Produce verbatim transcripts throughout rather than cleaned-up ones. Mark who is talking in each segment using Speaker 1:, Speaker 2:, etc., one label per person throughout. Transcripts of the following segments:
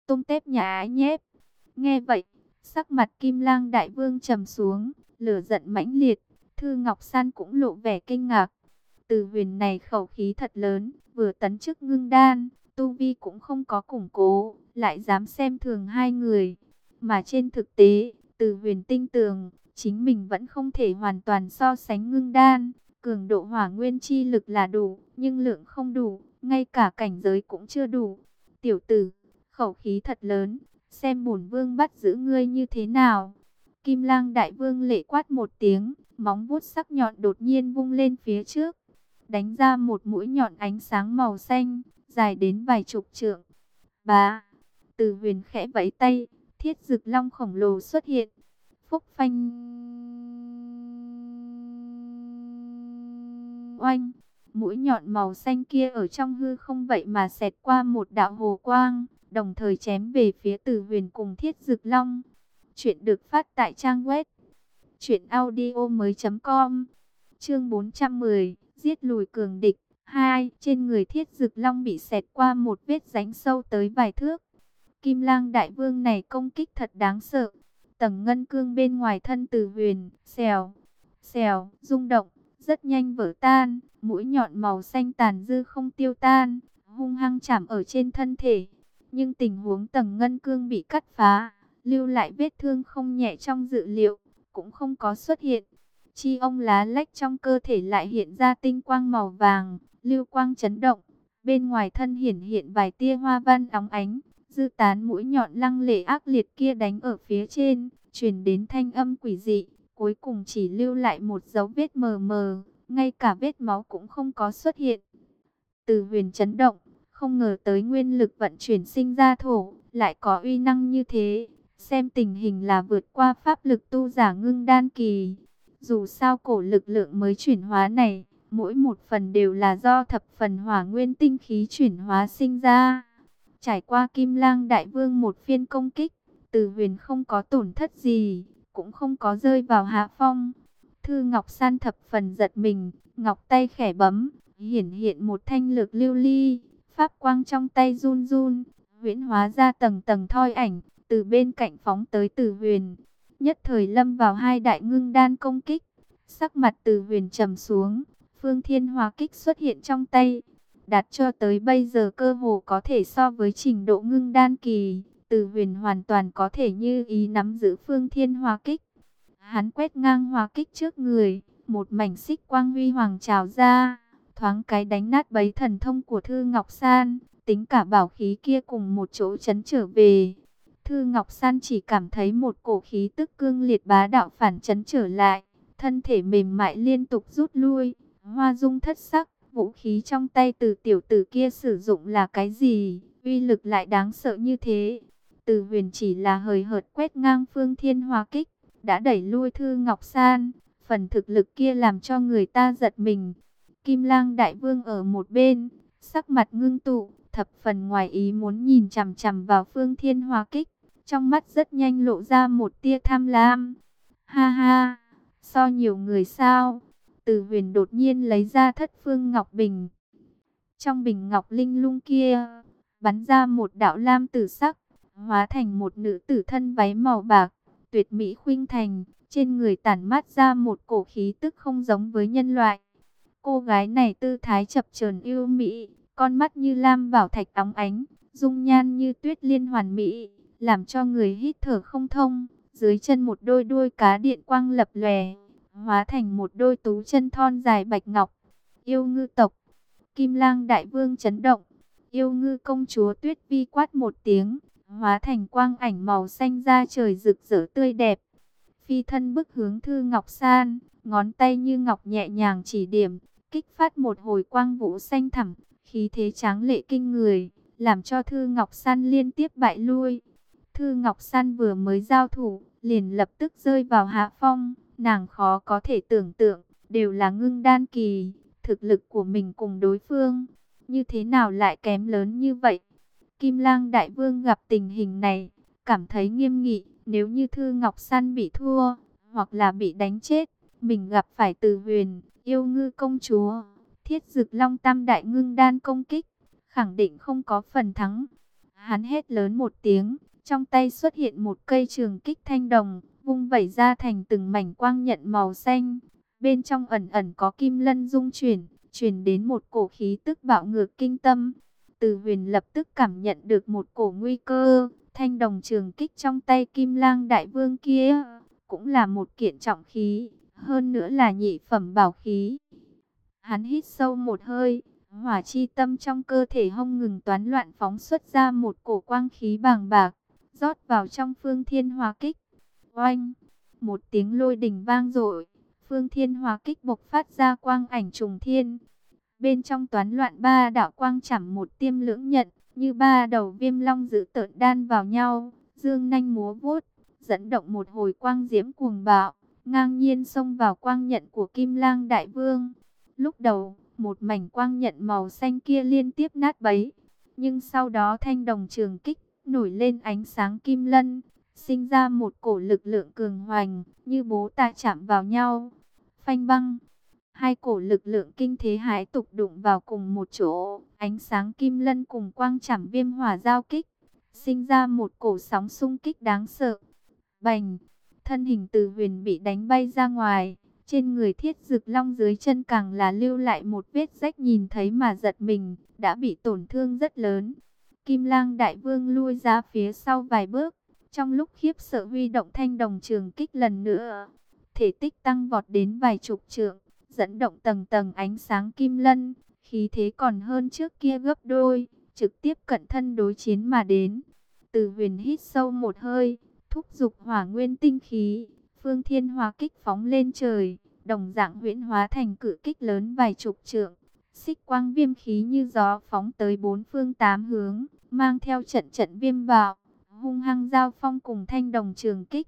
Speaker 1: tôm tép nhà ái nhép. Nghe vậy, sắc mặt Kim Lang Đại Vương trầm xuống, lửa giận mãnh liệt. Thư Ngọc San cũng lộ vẻ kinh ngạc. Từ Huyền này khẩu khí thật lớn, vừa tấn chức ngưng đan, tu vi cũng không có củng cố, lại dám xem thường hai người. Mà trên thực tế, Từ Huyền tinh tường, chính mình vẫn không thể hoàn toàn so sánh ngưng đan. Cường độ hỏa nguyên chi lực là đủ, nhưng lượng không đủ, ngay cả cảnh giới cũng chưa đủ. Tiểu tử, khẩu khí thật lớn, xem bổn vương bắt giữ ngươi như thế nào. Kim Lang Đại Vương lệ quát một tiếng, móng vuốt sắc nhọn đột nhiên vung lên phía trước, đánh ra một mũi nhọn ánh sáng màu xanh, dài đến vài chục trượng. Bá, Từ Huyền khẽ vẫy tay, thiết dực long khổng lồ xuất hiện. Phúc phanh oanh, mũi nhọn màu xanh kia ở trong hư không vậy mà xẹt qua một đạo hồ quang, đồng thời chém về phía Từ Huyền cùng thiết dực long. Chuyện được phát tại trang web truyện audio mới.com. Chương bốn trăm mười, giết lùi cường địch. Hai, trên người thiết dực long bị xẹt qua một vết rãnh sâu tới vài thước. Kim Lang Đại Vương này công kích thật đáng sợ. Tầng ngân cương bên ngoài thân Từ Huyền, xèo, xèo, rung động, rất nhanh vỡ tan. Mũi nhọn màu xanh tàn dư không tiêu tan, hung hăng chạm ở trên thân thể. Nhưng tình huống tầng ngân cương bị cắt phá, lưu lại vết thương không nhẹ trong dự liệu, cũng không có xuất hiện. Chi ông lá lách trong cơ thể lại hiện ra tinh quang màu vàng, lưu quang chấn động. Bên ngoài thân hiển hiện vài tia hoa văn óng ánh, dư tán mũi nhọn lăng lệ ác liệt kia đánh ở phía trên, truyền đến thanh âm quỷ dị, cuối cùng chỉ lưu lại một dấu vết mờ mờ, ngay cả vết máu cũng không có xuất hiện. Từ Huyền chấn động, không ngờ tới nguyên lực vận chuyển sinh ra thổ, lại có uy năng như thế. Xem tình hình là vượt qua pháp lực tu giả ngưng đan kỳ. Dù sao cổ lực lượng mới chuyển hóa này, mỗi một phần đều là do thập phần hỏa nguyên tinh khí chuyển hóa sinh ra. Trải qua Kim Lang Đại Vương một phiên công kích, Từ Huyền không có tổn thất gì, cũng không có rơi vào hạ phong. Thư Ngọc San thập phần giật mình, ngọc tay khẽ bấm, hiển hiện một thanh lược lưu ly, pháp quang trong tay run run, huyễn hóa ra tầng tầng thoi ảnh, từ bên cạnh phóng tới Từ Huyền. Nhất thời lâm vào hai đại ngưng đan công kích, sắc mặt Từ Huyền trầm xuống, Phương Thiên Hỏa Kích xuất hiện trong tay. Đạt cho tới bây giờ cơ hồ có thể so với trình độ ngưng đan kỳ, Từ Huyền hoàn toàn có thể như ý nắm giữ Phương Thiên Hỏa Kích. Hắn quét ngang hỏa kích trước người, một mảnh xích quang huy hoàng trào ra, thoáng cái đánh nát bấy thần thông của Thư Ngọc San, tính cả bảo khí kia cùng một chỗ chấn trở về. Thư Ngọc San chỉ cảm thấy một cổ khí tức cương liệt bá đạo phản chấn trở lại, thân thể mềm mại liên tục rút lui, hoa dung thất sắc. Vũ khí trong tay từ tiểu tử kia sử dụng là cái gì, uy lực lại đáng sợ như thế. Từ Huyền chỉ là hời hợt quét ngang Phương Thiên Hỏa Kích, đã đẩy lui Thư Ngọc San, phần thực lực kia làm cho người ta giật mình. Kim Lang Đại Vương ở một bên, sắc mặt ngưng tụ, thập phần ngoài ý muốn nhìn chằm chằm vào Phương Thiên Hỏa Kích, trong mắt rất nhanh lộ ra một tia tham lam. Ha ha, so nhiều người sao? Từ Huyền đột nhiên lấy ra Thất Phương Ngọc Bình. Trong bình ngọc linh lung kia, bắn ra một đạo lam tử sắc, hóa thành một nữ tử thân váy màu bạc, tuyệt mỹ khuynh thành, trên người tản mát ra một cổ khí tức không giống với nhân loại. Cô gái này tư thái chập chờn yêu mỹ, con mắt như lam bảo thạch óng ánh, dung nhan như tuyết liên hoàn mỹ, làm cho người hít thở không thông. Dưới chân một đôi đuôi cá điện quang lập lòe, hóa thành một đôi tú chân thon dài bạch ngọc. Yêu ngư tộc. Kim Lang Đại Vương chấn động. Yêu ngư công chúa Tuyết Vi quát một tiếng, hóa thành quang ảnh màu xanh da trời rực rỡ tươi đẹp. Phi thân bức hướng Thư Ngọc San, ngón tay như ngọc nhẹ nhàng chỉ điểm, kích phát một hồi quang vũ xanh thẳm, khí thế tráng lệ kinh người, làm cho Thư Ngọc San liên tiếp bại lui. Thư Ngọc San vừa mới giao thủ, liền lập tức rơi vào hạ phong. Nàng khó có thể tưởng tượng, đều là ngưng đan kỳ, thực lực của mình cùng đối phương, như thế nào lại kém lớn như vậy. Kim Lang Đại Vương gặp tình hình này, cảm thấy nghiêm nghị, nếu như Thư Ngọc San bị thua, hoặc là bị đánh chết, mình gặp phải Từ Huyền, yêu ngư công chúa, thiết dực long tam đại ngưng đan công kích, khẳng định không có phần thắng. Hắn hét lớn một tiếng, trong tay xuất hiện một cây trường kích thanh đồng, vung vẩy ra thành từng mảnh quang nhận màu xanh. Bên trong ẩn ẩn có kim lân rung chuyển, truyền đến một cổ khí tức bạo ngược kinh tâm. Từ Huyền lập tức cảm nhận được một cổ nguy cơ, thanh đồng trường kích trong tay Kim Lang Đại Vương kia, cũng là một kiện trọng khí, hơn nữa là nhị phẩm bảo khí. Hắn hít sâu một hơi, hỏa chi tâm trong cơ thể không ngừng toán loạn phóng xuất ra một cổ quang khí bàng bạc, rót vào trong Phương Thiên Hỏa Kích. Oanh! Một tiếng lôi đình vang dội, Phương Thiên Hỏa Kích bộc phát ra quang ảnh trùng thiên. Bên trong toán loạn ba đạo quang chảm một tiêm lưỡng nhận, như ba đầu viêm long dữ tợn đan vào nhau, dương nanh múa vuốt, dẫn động một hồi quang diễm cuồng bạo, ngang nhiên xông vào quang nhận của Kim Lang Đại Vương. Lúc đầu, một mảnh quang nhận màu xanh kia liên tiếp nát bấy, nhưng sau đó thanh đồng trường kích nổi lên ánh sáng kim lân, sinh ra một cổ lực lượng cường hoành, như bố tạ chạm vào nhau. Phanh băng, hai cổ lực lượng kinh thế hải tục đụng vào cùng một chỗ, ánh sáng kim lân cùng quang chảm viêm hỏa giao kích, sinh ra một cổ sóng xung kích đáng sợ. Bành, thân hình Từ Huyền bị đánh bay ra ngoài, trên người Thiết Dực Long dưới chân càng là lưu lại một vết rách nhìn thấy mà giật mình, đã bị tổn thương rất lớn. Kim Lang Đại Vương lui ra phía sau vài bước, trong lúc khiếp sợ huy động thanh đồng trường kích lần nữa, thể tích tăng vọt đến vài chục trượng, dẫn động tầng tầng ánh sáng kim lân, khí thế còn hơn trước kia gấp đôi, trực tiếp cận thân đối chiến mà đến. Từ Huyền hít sâu một hơi, thúc giục hỏa nguyên tinh khí, Phương Thiên Hỏa Kích phóng lên trời, đồng dạng huyễn hóa thành cự kích lớn vài chục trượng, xích quang viêm khí như gió phóng tới bốn phương tám hướng, mang theo trận trận viêm bạo, hung hăng giao phong cùng thanh đồng trường kích.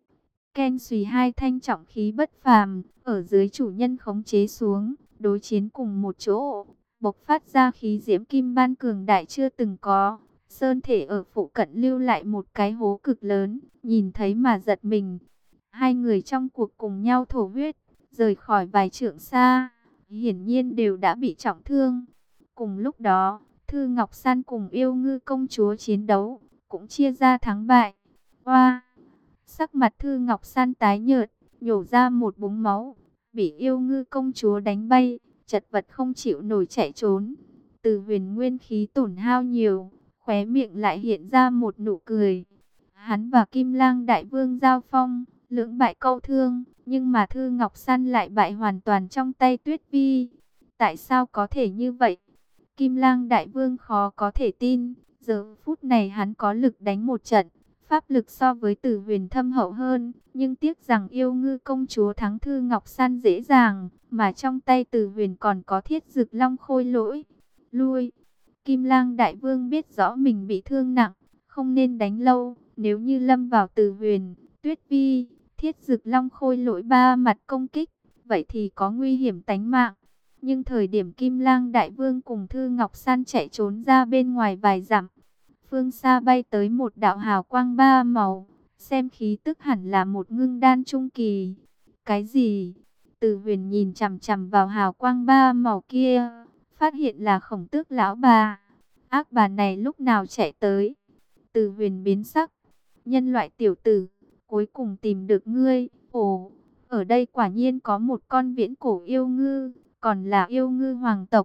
Speaker 1: Ken xùy hai thanh trọng khí bất phàm, ở dưới chủ nhân khống chế xuống, đối chiến cùng một chỗ, bộc phát ra khí diễm kim ban cường đại chưa từng có. Sơn thể ở phụ cận lưu lại một cái hố cực lớn, nhìn thấy mà giật mình. Hai người trong cuộc cùng nhau thổ huyết, rời khỏi vài trượng xa, hiển nhiên đều đã bị trọng thương. Cùng lúc đó, Thư Ngọc San cùng Yêu Ngư công chúa chiến đấu, cũng chia ra thắng bại. Oa! Sắc mặt Thư Ngọc San tái nhợt, nhổ ra một búng máu, bị Yêu Ngư công chúa đánh bay, chật vật không chịu nổi chạy trốn. Từ Huyền nguyên khí tổn hao nhiều, khóe miệng lại hiện ra một nụ cười. Hắn và Kim Lang Đại Vương giao phong, lưỡng bại câu thương, nhưng mà Thư Ngọc San lại bại hoàn toàn trong tay Tuyết Vi. Tại sao có thể như vậy? Kim Lang Đại Vương khó có thể tin, giờ phút này hắn có lực đánh một trận, pháp lực so với Từ Huyền thâm hậu hơn, nhưng tiếc rằng Yêu Ngư công chúa thắng Thư Ngọc San dễ dàng, mà trong tay Từ Huyền còn có Thiết Dực Long khôi lỗi. Lui! Kim Lang Đại Vương biết rõ mình bị thương nặng, không nên đánh lâu, nếu như lâm vào Từ Huyền, Tuyết Vi, Thiết Dực Long khôi lỗi ba mặt công kích, vậy thì có nguy hiểm tánh mạng. Nhưng thời điểm Kim Lang Đại Vương cùng Thư Ngọc San chạy trốn ra bên ngoài vài dặm, phương xa bay tới một đạo hào quang ba màu, xem khí tức hẳn là một ngưng đan trung kỳ. Cái gì? Từ Huyền nhìn chằm chằm vào hào quang ba màu kia, phát hiện là Khổng Tước lão bà. Ác bà này lúc nào chạy tới? Từ Huyền biến sắc. Nhân loại tiểu tử, cuối cùng tìm được ngươi. Ồ, ở đây quả nhiên có một con viễn cổ yêu ngư, còn là yêu ngư hoàng tộc.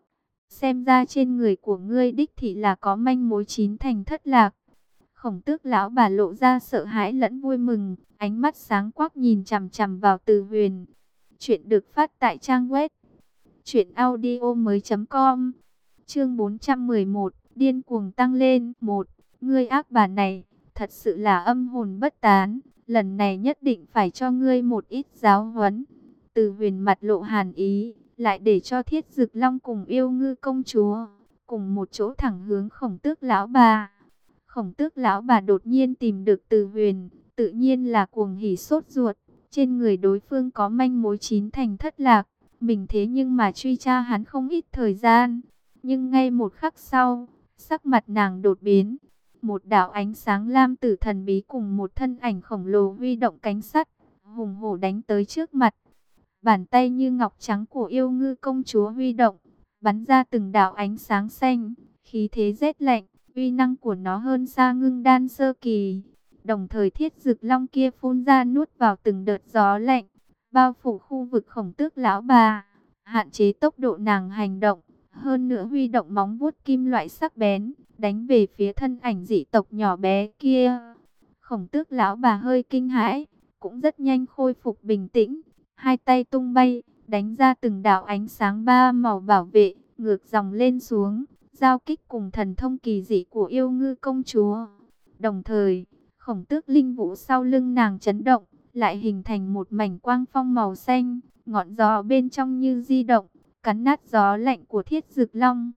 Speaker 1: Xem ra trên người của ngươi đích thị là có manh mối chín thành thất lạc. Khổng Tước lão bà lộ ra sợ hãi lẫn vui mừng, ánh mắt sáng quắc nhìn chằm chằm vào Từ Huyền. Chuyện được phát tại trang web truyện audio mới chấm com. Chương bốn trăm mười một, điên cuồng tăng lên. Một, ngươi ác bà này, thật sự là âm hồn bất tán, lần này nhất định phải cho ngươi một ít giáo huấn. Từ Huyền mặt lộ hàn ý, lại để cho Thiết Dực Long cùng Yêu Ngư công chúa cùng một chỗ thẳng hướng Khổng Tước lão bà. Khổng Tước lão bà đột nhiên tìm được Từ Huyền, tự nhiên là cuồng hỉ sốt ruột, trên người đối phương có manh mối chín thành thất lạc, mình thế nhưng mà truy tra hắn không ít thời gian. Nhưng ngay một khắc sau, sắc mặt nàng đột biến, một đạo ánh sáng lam tử thần bí cùng một thân ảnh khổng lồ huy động cánh sắt, hùng hổ đánh tới trước mặt. Bàn tay như ngọc trắng của Yêu Ngư công chúa huy động, bắn ra từng đạo ánh sáng xanh, khí thế rét lạnh, uy năng của nó hơn xa ngưng đan sơ kỳ. Đồng thời thiết dực long kia phun ra nuốt vào từng đợt gió lạnh, bao phủ khu vực Khổng Tước lão bà, hạn chế tốc độ nàng hành động. Hơn nữa huy động móng vuốt kim loại sắc bén, đánh về phía thân ảnh dị tộc nhỏ bé kia. Khổng Tước lão bà hơi kinh hãi, cũng rất nhanh khôi phục bình tĩnh, hai tay tung bay, đánh ra từng đạo ánh sáng ba màu bảo vệ, ngược dòng lên xuống, giao kích cùng thần thông kỳ dị của yêu ngư công chúa. Đồng thời, Khổng Tước linh vũ sau lưng nàng chấn động, lại hình thành một mảnh quang phong màu xanh, ngọn gió bên trong như di động, cắn nát gió lạnh của thiết dực long.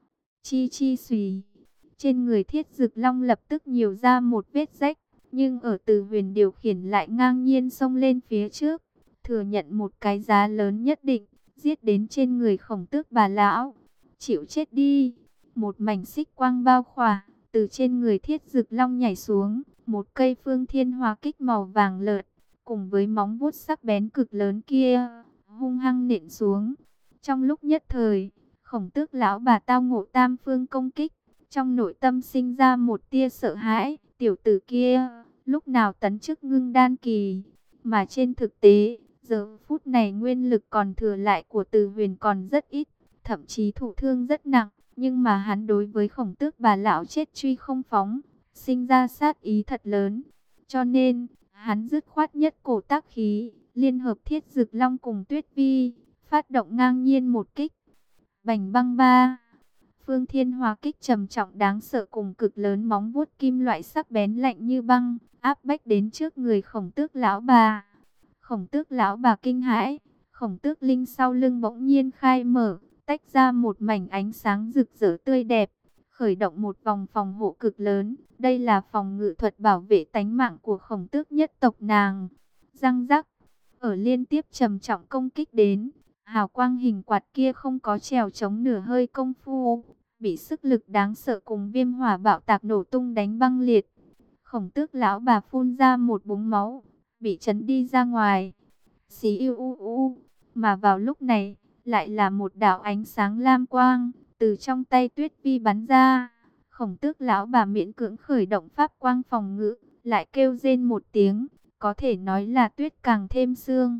Speaker 1: Chi chi xùy, trên người thiết dực long lập tức nhiều ra một vết rách, nhưng ở Từ Huyền điều khiển lại ngang nhiên xông lên phía trước, thừa nhận một cái giá lớn nhất định, giết đến trên người Khổng Tước bà lão. Chịu chết đi! Một mảnh xích quang bao khỏa, từ trên người thiết dực long nhảy xuống, một cây phương thiên hỏa kích màu vàng lợt, cùng với móng vuốt sắc bén cực lớn kia, hung hăng nện xuống. Trong lúc nhất thời, Khổng Tước lão bà tao ngộ tam phương công kích, trong nội tâm sinh ra một tia sợ hãi, tiểu tử kia, lúc nào tấn chức ngưng đan kỳ, mà trên thực tế, giờ phút này nguyên lực còn thừa lại của Từ Huyền còn rất ít, thậm chí thụ thương rất nặng, nhưng mà hắn đối với Khổng Tước bà lão chết truy không phóng, sinh ra sát ý thật lớn, cho nên, hắn dứt khoát nhất cổ tác khí, liên hợp thiết dực long cùng Tuyết Vi, phát động ngang nhiên một kích. Bành băng ba, phương thiên hỏa kích trầm trọng đáng sợ cùng cực lớn móng vuốt kim loại sắc bén lạnh như băng, áp bách đến trước người Khổng Tước lão bà. Khổng Tước lão bà kinh hãi, Khổng Tước linh sau lưng bỗng nhiên khai mở, tách ra một mảnh ánh sáng rực rỡ tươi đẹp, khởi động một vòng phòng hộ cực lớn. Đây là phòng ngự thuật bảo vệ tánh mạng của Khổng Tước nhất tộc nàng. Răng rắc, ở liên tiếp trầm trọng công kích đến, hào quang hình quạt kia không có trèo chống nửa hơi công phu, bị sức lực đáng sợ cùng viêm hỏa bạo tạc nổ tung đánh băng liệt. Khổng Tước lão bà phun ra một búng máu, bị chấn đi ra ngoài. Xí u u u, mà vào lúc này, lại là một đạo ánh sáng lam quang, từ trong tay Tuyết Vi bắn ra. Khổng Tước lão bà miễn cưỡng khởi động pháp quang phòng ngự, lại kêu rên một tiếng, có thể nói là tuyết càng thêm sương.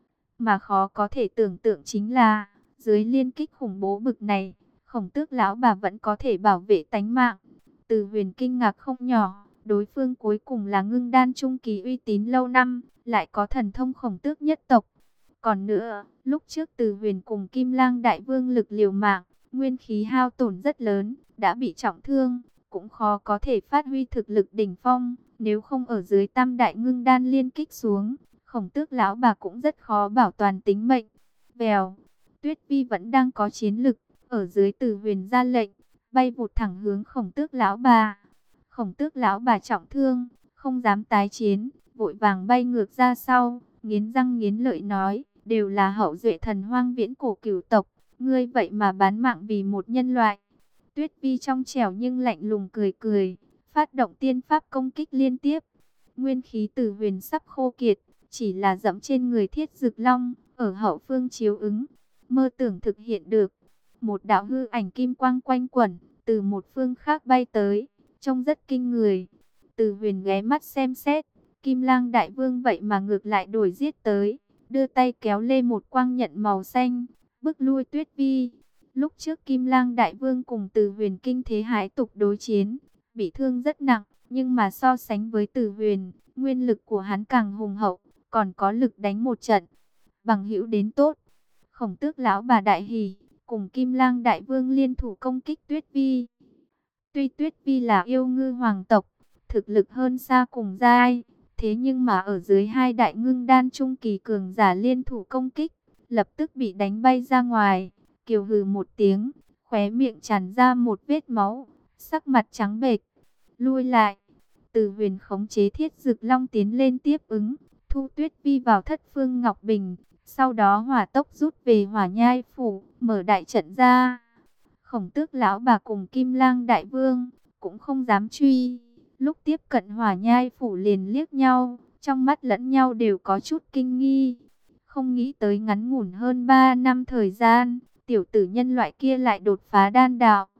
Speaker 1: Mà khó có thể tưởng tượng chính là, dưới liên kích khủng bố bực này, Khổng Tước lão bà vẫn có thể bảo vệ tánh mạng. Từ Huyền kinh ngạc không nhỏ, đối phương cuối cùng là ngưng đan trung kỳ uy tín lâu năm, lại có thần thông Khổng Tước nhất tộc. Còn nữa, lúc trước Từ Huyền cùng Kim Lang đại vương lực liều mạng, nguyên khí hao tổn rất lớn, đã bị trọng thương, cũng khó có thể phát huy thực lực đỉnh phong. Nếu không ở dưới tam đại ngưng đan liên kích xuống, Khổng Tước lão bà cũng rất khó bảo toàn tính mệnh. Vèo, Tuyết Vi vẫn đang có chiến lực, ở dưới Từ Huyền ra lệnh, bay vụt thẳng hướng Khổng Tước lão bà. Khổng Tước lão bà trọng thương, không dám tái chiến, vội vàng bay ngược ra sau, nghiến răng nghiến lợi nói, đều là hậu duệ thần hoang viễn cổ cửu tộc, ngươi vậy mà bán mạng vì một nhân loại. Tuyết Vi trong trẻo nhưng lạnh lùng cười cười, phát động tiên pháp công kích liên tiếp. Nguyên khí Từ Huyền sắp khô kiệt, chỉ là dẫm trên người thiết dực long, ở hậu phương chiếu ứng, mơ tưởng thực hiện được. Một đạo hư ảnh kim quang quanh quẩn, từ một phương khác bay tới, trông rất kinh người. Từ Huyền ghé mắt xem xét, Kim Lang đại vương vậy mà ngược lại đổi giết tới, đưa tay kéo lê một quang nhận màu xanh, bức lui Tuyết Vi. Lúc trước Kim Lang đại vương cùng Từ Huyền kinh thế hãi tục đối chiến, bị thương rất nặng, nhưng mà so sánh với Từ Huyền, nguyên lực của hắn càng hùng hậu, còn có lực đánh một trận. Bằng hữu đến tốt. Khổng Tước lão bà đại hỉ, cùng Kim Lang đại vương liên thủ công kích Tuyết Vi. Tuy Tuyết Vi là yêu ngư hoàng tộc, thực lực hơn xa cùng giai, thế nhưng mà ở dưới hai đại ngưng đan trung kỳ cường giả liên thủ công kích, lập tức bị đánh bay ra ngoài. Kiều hừ một tiếng, khóe miệng tràn ra một vết máu, sắc mặt trắng bệch. Lui lại, Từ Huyền khống chế thiết dực long tiến lên tiếp ứng, thu Tuyết Vi vào thất phương ngọc bình, sau đó hỏa tốc rút về Hỏa Nhai phủ, mở đại trận ra. Khổng Tước lão bà cùng Kim Lang đại vương cũng không dám truy, lúc tiếp cận Hỏa Nhai phủ liền liếc nhau, trong mắt lẫn nhau đều có chút kinh nghi. Không nghĩ tới ngắn ngủn hơn ba năm thời gian, tiểu tử nhân loại kia lại đột phá đan đạo,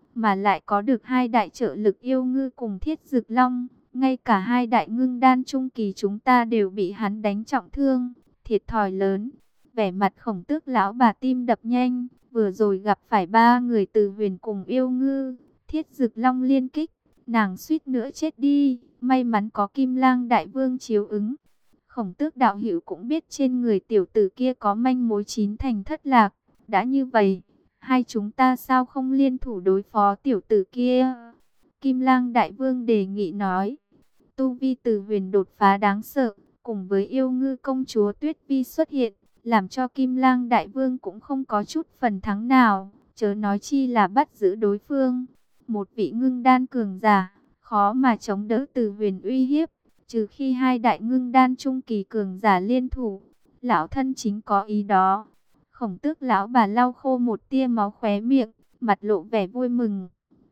Speaker 1: mà lại có được hai đại trợ lực yêu ngư cùng Thiết Dực Long. Ngay cả hai đại ngưng đan trung kỳ chúng ta đều bị hắn đánh trọng thương, thiệt thòi lớn. Vẻ mặt Khổng Tước lão bà tim đập nhanh, vừa rồi gặp phải ba người Từ Huyền cùng yêu ngư, Thiết Dực Long liên kích, nàng suýt nữa chết đi, may mắn có Kim Lang đại vương chiếu ứng. Khổng Tước đạo hữu cũng biết trên người tiểu tử kia có manh mối chín thành thất lạc, đã như vậy, hai chúng ta sao không liên thủ đối phó tiểu tử kia? Kim Lang đại vương đề nghị nói. Tu vi Từ Huyền đột phá đáng sợ, cùng với yêu ngư công chúa Tuyết Vi xuất hiện, làm cho Kim Lang đại vương cũng không có chút phần thắng nào, chớ nói chi là bắt giữ đối phương. Một vị ngưng đan cường giả, khó mà chống đỡ Từ Huyền uy hiếp, trừ khi hai đại ngưng đan trung kỳ cường giả liên thủ. Lão thân chính có ý đó. Khổng Tước lão bà lau khô một tia máu khóe miệng, mặt lộ vẻ vui mừng.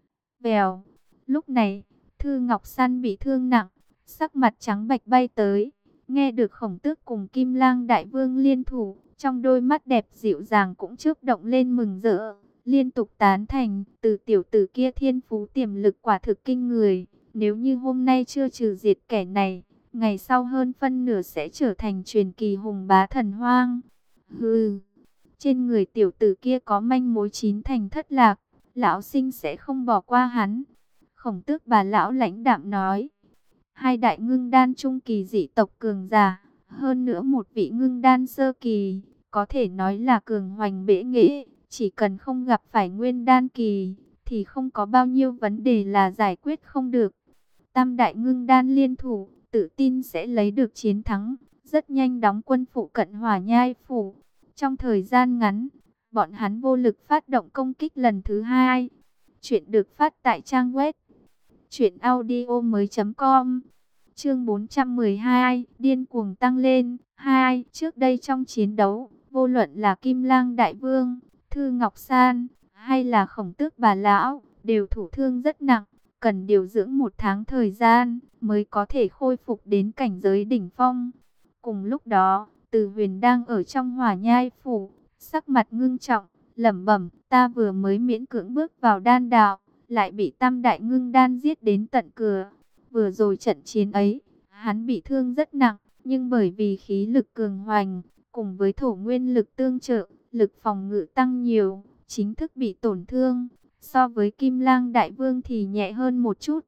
Speaker 1: Vèo, lúc này, Thư Ngọc Săn bị thương nặng, sắc mặt trắng bệch bay tới, nghe được Khổng Tước cùng Kim Lang đại vương liên thủ, trong đôi mắt đẹp dịu dàng cũng chớp động lên mừng rỡ, liên tục tán thành. Từ tiểu tử kia thiên phú tiềm lực quả thực kinh người, nếu như hôm nay chưa trừ diệt kẻ này, ngày sau hơn phân nửa sẽ trở thành truyền kỳ hùng bá thần hoang. Hừ, trên người tiểu tử kia có manh mối chín thành thất lạc, lão sinh sẽ không bỏ qua hắn. Khổng Tước bà lão lãnh đạm nói. Hai đại ngưng đan trung kỳ dị tộc cường giả, hơn nữa một vị ngưng đan sơ kỳ, có thể nói là cường hoành bệ nghệ, chỉ cần không gặp phải nguyên đan kỳ, thì không có bao nhiêu vấn đề là giải quyết không được. Tam đại ngưng đan liên thủ, tự tin sẽ lấy được chiến thắng, rất nhanh đóng quân phụ cận Hỏa Nhai phủ. Trong thời gian ngắn, bọn hắn vô lực phát động công kích lần thứ hai. Chuyện được phát tại trang web truyện audio mới chấm com. Chương bốn trăm mười hai, điên cuồng tăng lên. Hai, trước đây trong chiến đấu, vô luận là Kim Lang đại vương, Thư Ngọc San hay là Khổng Tước bà lão, đều thủ thương rất nặng, cần điều dưỡng một tháng thời gian mới có thể khôi phục đến cảnh giới đỉnh phong. Cùng lúc đó, Từ Huyền đang ở trong Hỏa Nhai phủ, sắc mặt ngưng trọng, lẩm bẩm, ta vừa mới miễn cưỡng bước vào đan đạo, lại bị tam đại ngưng đan giết đến tận cửa. Vừa rồi trận chiến ấy, hắn bị thương rất nặng, nhưng bởi vì khí lực cường hoành, cùng với thổ nguyên lực tương trợ, lực phòng ngự tăng nhiều, chính thức bị tổn thương. So với Kim Lang đại vương thì nhẹ hơn một chút.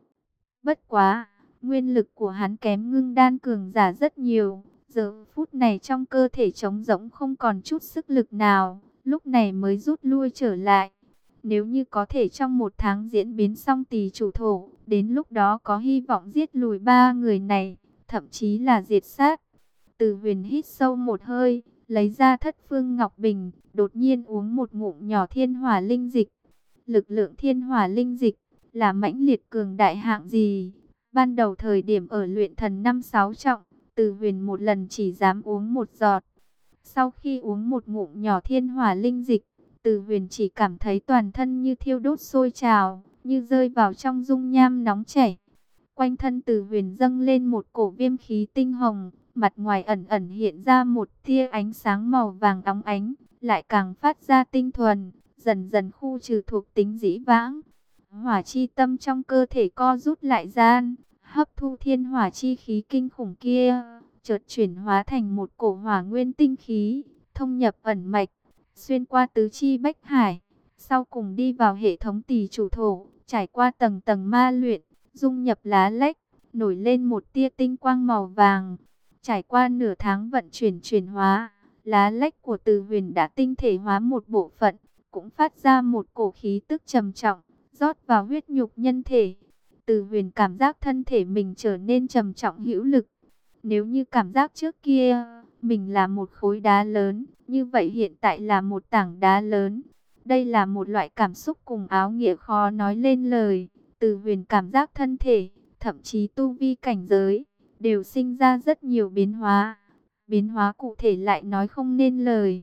Speaker 1: Bất quá, nguyên lực của hắn kém ngưng đan cường giả rất nhiều. Giờ phút này trong cơ thể trống rỗng không còn chút sức lực nào, lúc này mới rút lui trở lại. Nếu như có thể trong một tháng diễn biến xong Tỳ Chủ Thổ, đến lúc đó có hy vọng giết lùi ba người này, thậm chí là diệt sát. Từ Huyền hít sâu một hơi, lấy ra Thất Phương Ngọc Bình, đột nhiên uống một ngụm nhỏ thiên hỏa linh dịch. Lực lượng thiên hỏa linh dịch là mãnh liệt cường đại hạng gì? Ban đầu thời điểm ở luyện thần năm sáu trọng, Từ Huyền một lần chỉ dám uống một giọt. Sau khi uống một ngụm nhỏ thiên hỏa linh dịch, Từ Huyền chỉ cảm thấy toàn thân như thiêu đốt sôi trào, như rơi vào trong dung nham nóng chảy. Quanh thân Từ Huyền dâng lên một cổ viêm khí tinh hồng, mặt ngoài ẩn ẩn hiện ra một tia ánh sáng màu vàng óng ánh, lại càng phát ra tinh thuần, dần dần khu trừ thuộc tính dĩ vãng. Hỏa chi tâm trong cơ thể co rút lại gian, hấp thu thiên hỏa chi khí kinh khủng kia, chợt chuyển hóa thành một cổ hỏa nguyên tinh khí, thông nhập ẩn mạch, xuyên qua tứ chi bách hải, sau cùng đi vào hệ thống Tỳ Chủ Thổ, trải qua tầng tầng ma luyện, dung nhập lá lách, nổi lên một tia tinh quang màu vàng. Trải qua nửa tháng vận chuyển chuyển hóa, lá lách của Từ Huyền đã tinh thể hóa một bộ phận, cũng phát ra một cổ khí tức trầm trọng, rót vào huyết nhục nhân thể. Từ Huyền cảm giác thân thể mình trở nên trầm trọng hữu lực. Nếu như cảm giác trước kia, mình là một khối đá lớn, như vậy hiện tại là một tảng đá lớn. Đây là một loại cảm xúc cùng áo nghĩa khó nói lên lời. Từ Huyền cảm giác thân thể, thậm chí tu vi cảnh giới, đều sinh ra rất nhiều biến hóa. Biến hóa cụ thể lại nói không nên lời.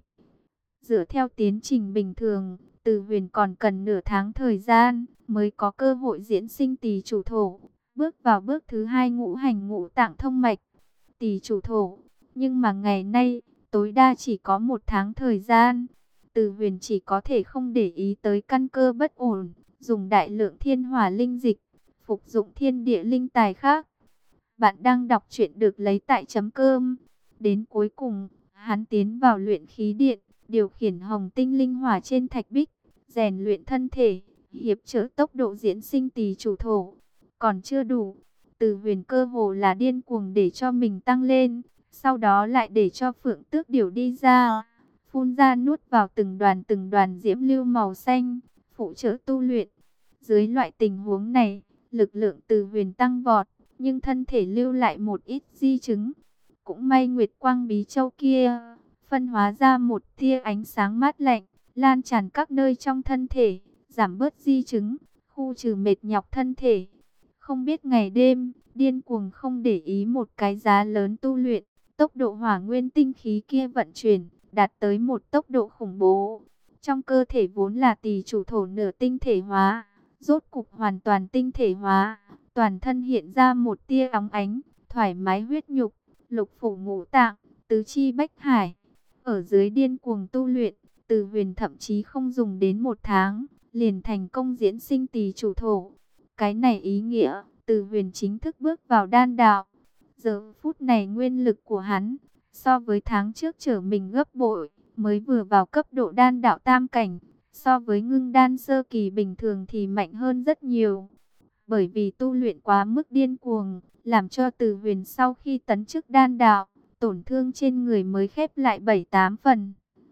Speaker 1: Dựa theo tiến trình bình thường, Từ Huyền còn cần nửa tháng thời gian mới có cơ hội diễn sinh Tỳ Chủ Thổ, bước vào bước thứ hai ngũ hành ngũ tạng thông mạch, Tỳ Chủ Thổ. Nhưng mà ngày nay, tối đa chỉ có một tháng thời gian. Từ Huyền chỉ có thể không để ý tới căn cơ bất ổn, dùng đại lượng thiên hỏa linh dịch, phục dụng thiên địa linh tài khác. Bạn đang đọc truyện được lấy tại chấm cơm. Đến cuối cùng, hắn tiến vào luyện khí điện, điều khiển hồng tinh linh hỏa trên thạch bích, rèn luyện thân thể, hiệp trợ tốc độ diễn sinh tỳ chủ thổ. Còn chưa đủ, Từ Huyền cơ hồ là điên cuồng để cho mình tăng lên, sau đó lại để cho Phượng Tước Điểu đi ra, phun ra nuốt vào từng đoàn từng đoàn diễm lưu màu xanh, phụ trợ tu luyện. Dưới loại tình huống này, lực lượng Từ Huyền tăng vọt, nhưng thân thể lưu lại một ít di chứng. Cũng may Nguyệt Quang Bí Châu kia phân hóa ra một tia ánh sáng mát lạnh, lan tràn các nơi trong thân thể, giảm bớt di chứng, khu trừ mệt nhọc thân thể. Không biết ngày đêm, điên cuồng không để ý một cái giá lớn tu luyện, tốc độ hỏa nguyên tinh khí kia vận chuyển, đạt tới một tốc độ khủng bố. Trong cơ thể vốn là tỳ chủ thổ nửa tinh thể hóa, rốt cục hoàn toàn tinh thể hóa, toàn thân hiện ra một tia óng ánh, thoải mái huyết nhục, lục phủ ngũ tạng, tứ chi bách hải. Ở dưới điên cuồng tu luyện, Từ Huyền thậm chí không dùng đến một tháng, liền thành công diễn sinh tỳ chủ thổ. Cái này ý nghĩa, Từ Huyền chính thức bước vào đan đạo. Giờ phút này nguyên lực của hắn, so với tháng trước trở mình gấp bội, mới vừa vào cấp độ đan đạo tam cảnh. So với ngưng đan sơ kỳ bình thường thì mạnh hơn rất nhiều. Bởi vì tu luyện quá mức điên cuồng, làm cho Từ Huyền sau khi tấn chức đan đạo, tổn thương trên người mới khép lại bảy tám phần.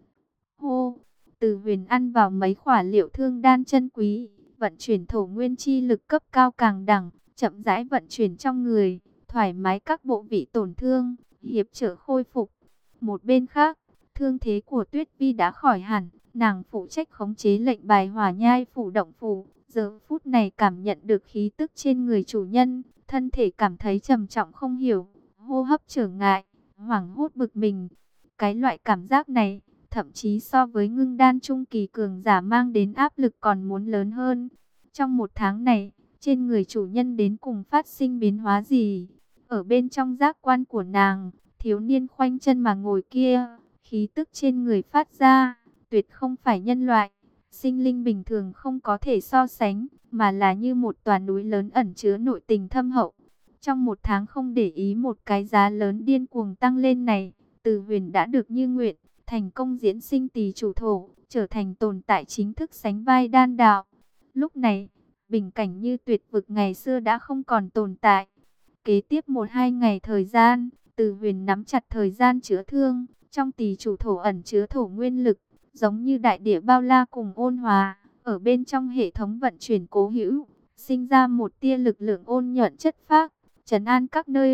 Speaker 1: Hô, Từ Huyền ăn vào mấy khỏa liệu thương đan chân quý, vận chuyển thổ nguyên chi lực cấp cao càng đẳng, chậm rãi vận chuyển trong người, thoải mái các bộ vị tổn thương, hiệp trợ khôi phục. Một bên khác, thương thế của Tuyết Vi đã khỏi hẳn, nàng phụ trách khống chế lệnh bài Hỏa Nhai phủ động phủ, giờ phút này cảm nhận được khí tức trên người chủ nhân, thân thể cảm thấy trầm trọng không hiểu, hô hấp trở ngại, hoảng hốt bực mình. Cái loại cảm giác này, thậm chí so với ngưng đan trung kỳ cường giả mang đến áp lực còn muốn lớn hơn. Trong một tháng này, trên người chủ nhân đến cùng phát sinh biến hóa gì? Ở bên trong giác quan của nàng, thiếu niên khoanh chân mà ngồi kia, khí tức trên người phát ra, tuyệt không phải nhân loại, sinh linh bình thường không có thể so sánh, mà là như một tòa núi lớn ẩn chứa nội tình thâm hậu. Trong một tháng không để ý một cái giá lớn điên cuồng tăng lên này, Từ Huyền đã được như nguyện, thành công diễn sinh tỳ chủ thổ, trở thành tồn tại chính thức sánh vai đan đạo. Lúc này, bình cảnh như tuyệt vực ngày xưa đã không còn tồn tại. Kế tiếp một hai ngày thời gian, Từ Huyền nắm chặt thời gian chữa thương, trong tỳ chủ thổ ẩn chứa thổ nguyên lực, giống như đại địa bao la cùng ôn hòa, ở bên trong hệ thống vận chuyển cố hữu, sinh ra một tia lực lượng ôn nhuận chất phác, trấn an các nơi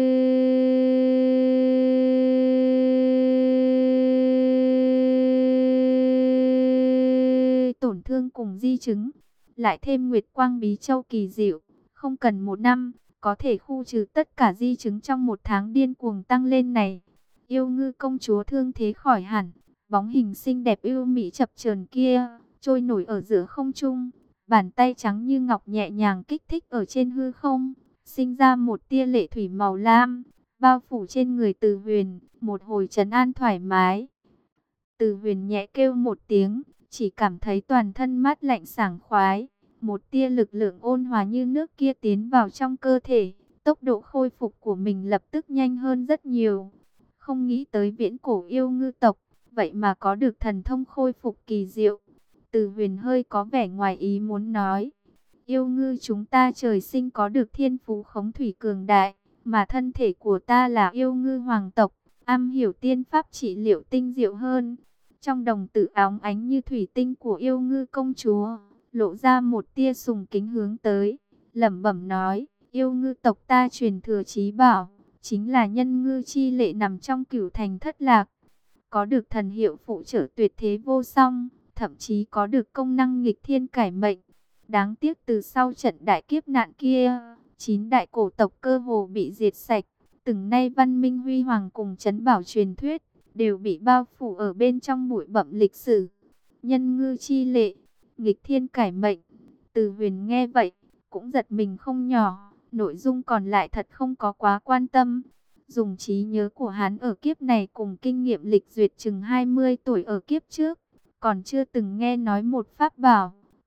Speaker 1: tổn thương cùng di chứng. Lại thêm Nguyệt Quang Bí Châu kỳ diệu, không cần một năm, có thể khu trừ tất cả di chứng trong một tháng điên cuồng tăng lên này. Yêu Ngư công chúa thương thế khỏi hẳn, bóng hình xinh đẹp yêu mỹ chập chờn kia, trôi nổi ở giữa không trung, bàn tay trắng như ngọc nhẹ nhàng kích thích ở trên hư không, sinh ra một tia lệ thủy màu lam, bao phủ trên người Từ Huyền, một hồi trấn an thoải mái. Từ Huyền nhẹ kêu một tiếng, chỉ cảm thấy toàn thân mát lạnh sảng khoái, một tia lực lượng ôn hòa như nước kia tiến vào trong cơ thể, tốc độ khôi phục của mình lập tức nhanh hơn rất nhiều. Không nghĩ tới viễn cổ yêu ngư tộc, vậy mà có được thần thông khôi phục kỳ diệu. Từ Huyền hơi có vẻ ngoài ý muốn nói, yêu ngư chúng ta trời sinh có được thiên phú khống thủy cường đại, mà thân thể của ta là yêu ngư hoàng tộc, am hiểu tiên pháp trị liệu tinh diệu hơn. Trong đồng tử óng ánh như thủy tinh của yêu ngư công chúa, lộ ra một tia sùng kính hướng tới, lẩm bẩm nói, yêu ngư tộc ta truyền thừa chí bảo, chính là nhân ngư chi lệ nằm trong cửu thành thất lạc. Có được thần hiệu phụ trợ tuyệt thế vô song, thậm chí có được công năng nghịch thiên cải mệnh. Đáng tiếc từ sau trận đại kiếp nạn kia, chín đại cổ tộc cơ hồ bị diệt sạch, từng nay văn minh huy hoàng cùng trấn bảo truyền thuyết, đều bị bao phủ ở bên trong bụi bặm lịch sử. Nhân ngư chi lệ, nghịch thiên cải mệnh. Từ Huyền nghe vậy, cũng giật mình không nhỏ, nội dung còn lại thật không có quá quan tâm. Dùng trí nhớ của hắn ở kiếp này cùng kinh nghiệm lịch duyệt chừng hai mươi tuổi ở kiếp trước, còn chưa từng nghe nói một pháp bảo,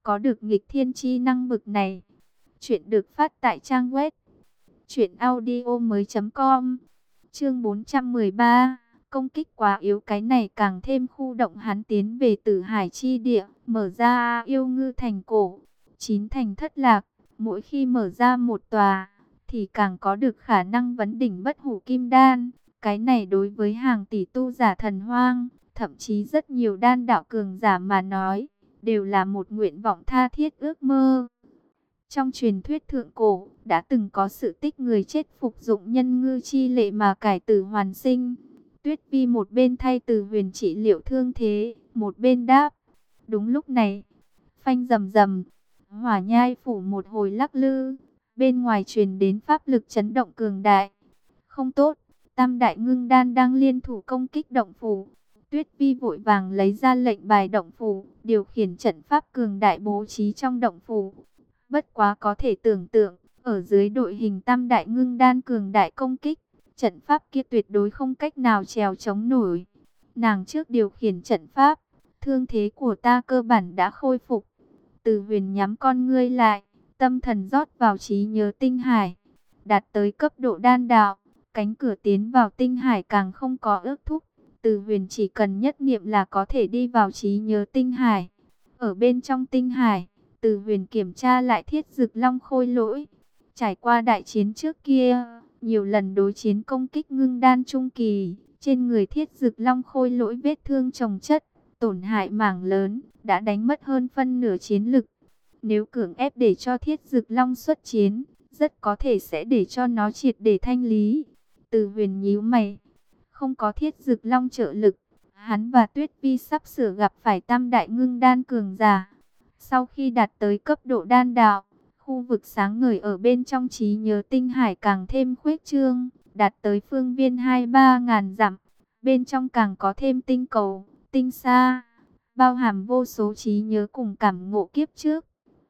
Speaker 1: có được nghịch thiên chi năng bực này. Chuyện được phát tại trang web truyện audio mới chấm com. Chương bốn trăm mười ba, công kích quá yếu, cái này càng thêm khu động hắn tiến về Tử Hải chi địa, mở ra Yêu Ngư thành cổ, chín thành thất lạc, mỗi khi mở ra một tòa thì càng có được khả năng vấn đỉnh bất hủ kim đan. Cái này đối với hàng tỷ tu giả thần hoang, thậm chí rất nhiều đan đạo cường giả mà nói, đều là một nguyện vọng tha thiết ước mơ. Trong truyền thuyết thượng cổ, đã từng có sự tích người chết phục dụng nhân ngư chi lệ mà cải tử hoàn sinh. Tuyết Vi một bên thay Từ Huyền trị liệu thương thế, một bên đáp. Đúng lúc này, phanh rầm rầm, hỏa nhai phủ một hồi lắc lư, bên ngoài truyền đến pháp lực chấn động cường đại. Không tốt, Tam đại ngưng đan đang liên thủ công kích động phủ. Tuyết Vi vội vàng lấy ra lệnh bài động phủ, điều khiển trận pháp cường đại bố trí trong động phủ. Bất quá có thể tưởng tượng, ở dưới đội hình tam đại ngưng đan cường đại công kích, trận pháp kia tuyệt đối không cách nào trèo chống nổi. Nàng trước điều khiển trận pháp, thương thế của ta cơ bản đã khôi phục. Từ Huyền nhắm con ngươi lại, tâm thần rót vào trí nhớ tinh hải, đạt tới cấp độ đan đạo, cánh cửa tiến vào tinh hải càng không có ước thúc. Từ Huyền chỉ cần nhất niệm là có thể đi vào trí nhớ tinh hải. Ở bên trong tinh hải, Từ Huyền kiểm tra lại Thiết Dực Long khôi lỗi. Trải qua đại chiến trước kia, nhiều lần đối chiến công kích ngưng đan trung kỳ, trên người Thiết Dực Long khôi lỗi vết thương chồng chất, tổn hại mảng lớn, đã đánh mất hơn phân nửa chiến lực. Nếu cưỡng ép để cho Thiết Dực Long xuất chiến, rất có thể sẽ để cho nó triệt để thanh lý. Từ Huyền nhíu mày, không có Thiết Dực Long trợ lực, hắn và Tuyết Vi sắp sửa gặp phải tam đại ngưng đan cường giả. Sau khi đạt tới cấp độ đan đạo, khu vực sáng ngời ở bên trong trí nhớ tinh hải càng thêm khuếch trương, đạt tới phương viên hai ba ngàn dặm. Bên trong càng có thêm tinh cầu, tinh xa, bao hàm vô số trí nhớ cùng cảm ngộ kiếp trước.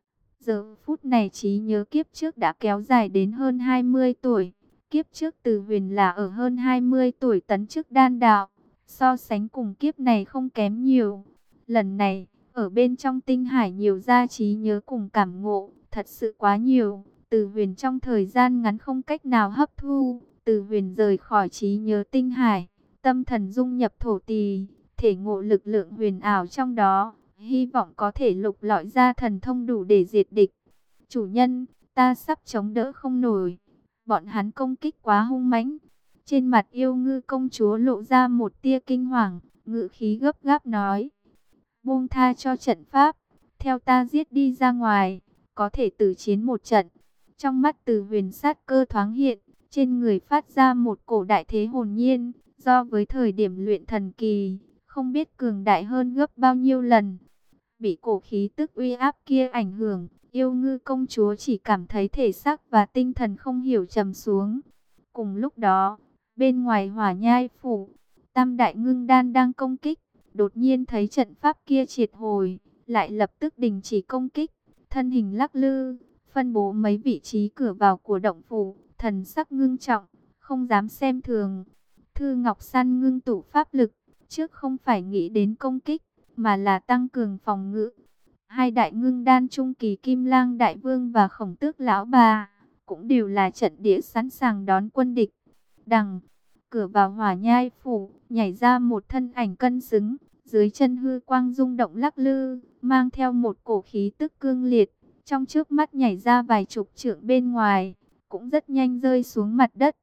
Speaker 1: Giờ phút này trí nhớ kiếp trước đã kéo dài đến hơn hai mươi tuổi. Kiếp trước Từ Huyền là ở hơn hai mươi tuổi tấn chức đan đạo, so sánh cùng kiếp này không kém nhiều. Lần này, ở bên trong tinh hải nhiều ra trí nhớ cùng cảm ngộ, thật sự quá nhiều. Từ Huyền trong thời gian ngắn không cách nào hấp thu. Từ Huyền rời khỏi trí nhớ tinh hải, tâm thần dung nhập thổ tỳ, thể ngộ lực lượng huyền ảo trong đó, hy vọng có thể lục lọi ra thần thông đủ để diệt địch. Chủ nhân, ta sắp chống đỡ không nổi. Bọn hắn công kích quá hung mãnh. Trên mặt Yêu Ngư công chúa lộ ra một tia kinh hoàng, ngữ khí gấp gáp nói: buông tha cho trận pháp, theo ta giết đi ra ngoài, có thể tử chiến một trận. Trong mắt Từ Huyền sát cơ thoáng hiện, trên người phát ra một cổ đại thế hồn nhiên, do với thời điểm luyện thần kỳ, không biết cường đại hơn gấp bao nhiêu lần. Bị cổ khí tức uy áp kia ảnh hưởng, Yêu Ngư công chúa chỉ cảm thấy thể xác và tinh thần không hiểu trầm xuống. Cùng lúc đó, bên ngoài Hỏa Nhai phủ, tam đại ngưng đan đang công kích, đột nhiên thấy trận pháp kia triệt hồi, lại lập tức đình chỉ công kích, thân hình lắc lư, phân bố mấy vị trí cửa vào của động phủ, thần sắc ngưng trọng, không dám xem thường. Thư Ngọc San ngưng tụ pháp lực, trước không phải nghĩ đến công kích, mà là tăng cường phòng ngự. Hai đại ngưng đan trung kỳ Kim Lang Đại Vương và Khổng Tước Lão Bà, cũng đều là trận địa sẵn sàng đón quân địch. Đằng, cửa vào Hỏa Nhai phủ, nhảy ra một thân ảnh cân xứng, dưới chân hư quang rung động lắc lư, mang theo một cổ khí tức cương liệt, trong trước mắt nhảy ra vài chục trượng bên ngoài, cũng rất nhanh rơi xuống mặt đất.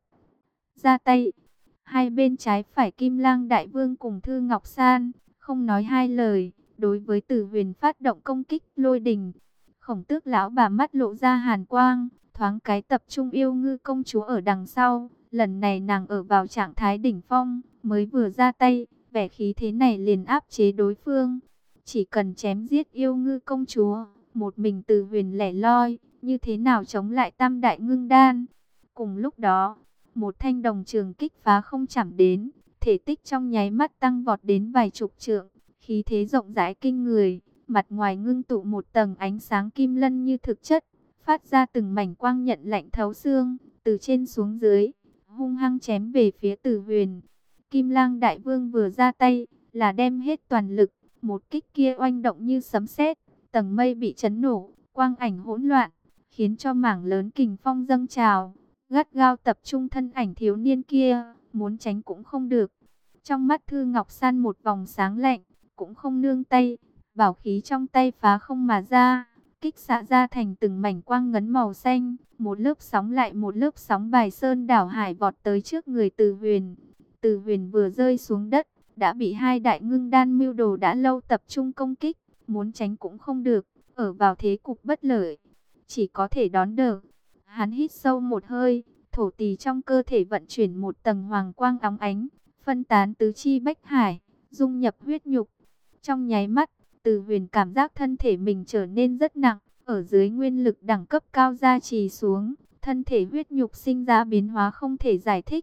Speaker 1: Ra tay, hai bên trái phải Kim Lang Đại Vương cùng Thư Ngọc San, không nói hai lời, đối với Từ Huyền phát động công kích lôi đình. Khổng Tước Lão Bà mắt lộ ra hàn quang, thoáng cái tập trung Yêu Ngư công chúa ở đằng sau. Lần này nàng ở vào trạng thái đỉnh phong, mới vừa ra tay, vẻ khí thế này liền áp chế đối phương. Chỉ cần chém giết Yêu Ngư công chúa, một mình Từ Huyền lẻ loi, như thế nào chống lại tam đại ngưng đan. Cùng lúc đó, một thanh đồng trường kích phá không chạm đến, thể tích trong nháy mắt tăng vọt đến vài chục trượng, khí thế rộng rãi kinh người, mặt ngoài ngưng tụ một tầng ánh sáng kim lân như thực chất, phát ra từng mảnh quang nhận lạnh thấu xương, từ trên xuống dưới, hung hăng chém về phía Từ Huyền. Kim Lang Đại Vương vừa ra tay, là đem hết toàn lực, một kích kia oanh động như sấm sét, tầng mây bị chấn nổ, quang ảnh hỗn loạn, khiến cho mảng lớn kình phong dâng trào, gắt gao tập trung thân ảnh thiếu niên kia, muốn tránh cũng không được. Trong mắt Thư Ngọc San một vòng sáng lạnh, cũng không nương tay, bảo khí trong tay phá không mà ra, kích xạ ra thành từng mảnh quang ngấn màu xanh, một lớp sóng lại một lớp sóng bài sơn đảo hải vọt tới trước người Từ Huyền. Từ Huyền vừa rơi xuống đất, đã bị hai đại ngưng đan mưu đồ đã lâu tập trung công kích, muốn tránh cũng không được, ở vào thế cục bất lợi, chỉ có thể đón đỡ. Hắn hít sâu một hơi, thổ tỳ trong cơ thể vận chuyển một tầng hoàng quang óng ánh, phân tán tứ chi bách hải, dung nhập huyết nhục. Trong nháy mắt, Từ Huyền cảm giác thân thể mình trở nên rất nặng, ở dưới nguyên lực đẳng cấp cao gia trì xuống, thân thể huyết nhục sinh ra biến hóa không thể giải thích.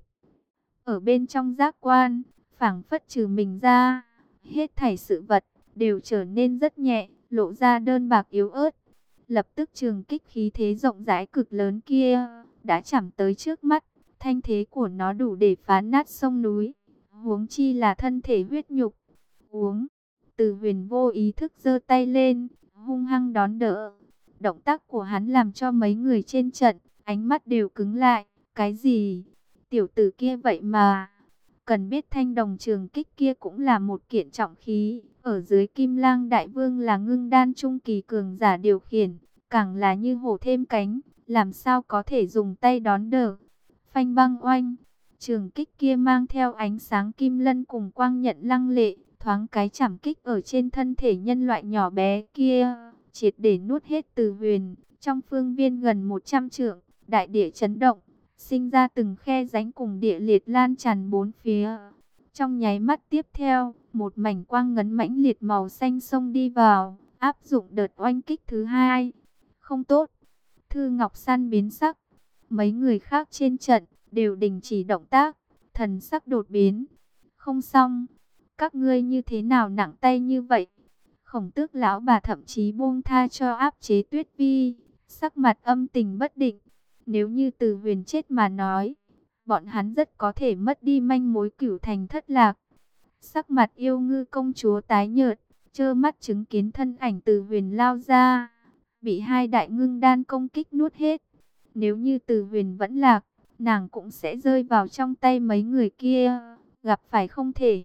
Speaker 1: Ở bên trong giác quan, phảng phất trừ mình ra, hết thảy sự vật đều trở nên rất nhẹ, lộ ra đơn bạc yếu ớt. Lập tức trường kích khí thế rộng rãi cực lớn kia đã chạm tới trước mắt, thanh thế của nó đủ để phá nát sông núi, huống chi là thân thể huyết nhục. Uống. Từ Huyền vô ý thức giơ tay lên, hung hăng đón đỡ. Động tác của hắn làm cho mấy người trên trận ánh mắt đều cứng lại. Cái gì? Tiểu tử kia vậy mà. Cần biết thanh đồng trường kích kia cũng là một kiện trọng khí, ở dưới Kim Lang Đại Vương là ngưng đan trung kỳ cường giả điều khiển, càng là như hổ thêm cánh, làm sao có thể dùng tay đón đỡ. Phanh băng oanh, trường kích kia mang theo ánh sáng kim lân cùng quang nhận lăng lệ, thoáng cái chảm kích ở trên thân thể nhân loại nhỏ bé kia, triệt để nuốt hết Từ Huyền. Trong phương viên gần một trăm trượng, đại địa chấn động, sinh ra từng khe rãnh cùng địa liệt lan tràn bốn phía. Trong nháy mắt tiếp theo, một mảnh quang ngấn mãnh liệt màu xanh xông đi vào, áp dụng đợt oanh kích thứ hai. Không tốt. Thư Ngọc San biến sắc. Mấy người khác trên trận đều đình chỉ động tác, thần sắc đột biến. Không xong. Các ngươi như thế nào nặng tay như vậy? Khổng Tước lão bà thậm chí buông tha cho áp chế Tuyết Vi, sắc mặt âm tình bất định. Nếu như Từ Huyền chết mà nói, bọn hắn rất có thể mất đi manh mối Cửu Thành thất lạc. Sắc mặt Yêu Ngư công chúa tái nhợt, trơ mắt chứng kiến thân ảnh Từ Huyền lao ra, bị hai đại ngưng đan công kích nuốt hết. Nếu như Từ Huyền vẫn lạc, nàng cũng sẽ rơi vào trong tay mấy người kia, gặp phải không thể.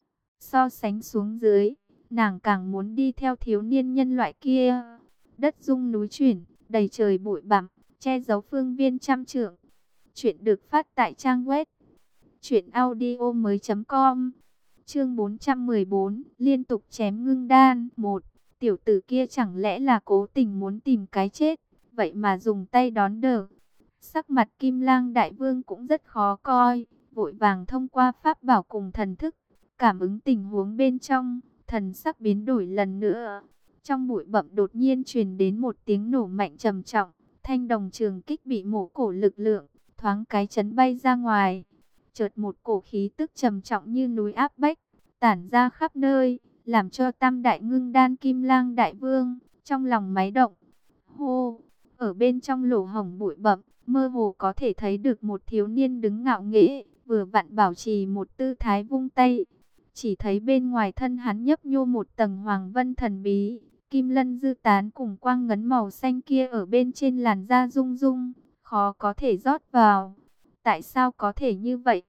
Speaker 1: So sánh xuống dưới, nàng càng muốn đi theo thiếu niên nhân loại kia. Đất rung núi chuyển, đầy trời bụi bặm, che giấu phương viên trăm trượng. Chuyện được phát tại trang web truyện audio mới chấm com. Chương bốn trăm mười bốn, liên tục chém ngưng đan. Một, tiểu tử kia chẳng lẽ là cố tình muốn tìm cái chết, vậy mà dùng tay đón đỡ. Sắc mặt Kim Lang Đại Vương cũng rất khó coi, vội vàng thông qua pháp bảo cùng thần thức, cảm ứng tình huống bên trong, thần sắc biến đổi lần nữa. Trong bụi bặm đột nhiên truyền đến một tiếng nổ mạnh trầm trọng, thanh đồng trường kích bị mổ cổ lực lượng, thoáng cái chấn bay ra ngoài. Chợt một cổ khí tức trầm trọng như núi áp bách, tản ra khắp nơi, làm cho tam đại ngưng đan Kim Lang Đại Vương trong lòng máy động. Hô! Ở bên trong lỗ hổng bụi bặm, mơ hồ có thể thấy được một thiếu niên đứng ngạo nghễ, vừa vặn bảo trì một tư thái vung tay. Chỉ thấy bên ngoài thân hắn nhấp nhô một tầng hoàng vân thần bí, kim lân dư tán cùng quang ngấn màu xanh kia ở bên trên làn da rung rung, khó có thể rót vào. Tại sao có thể như vậy?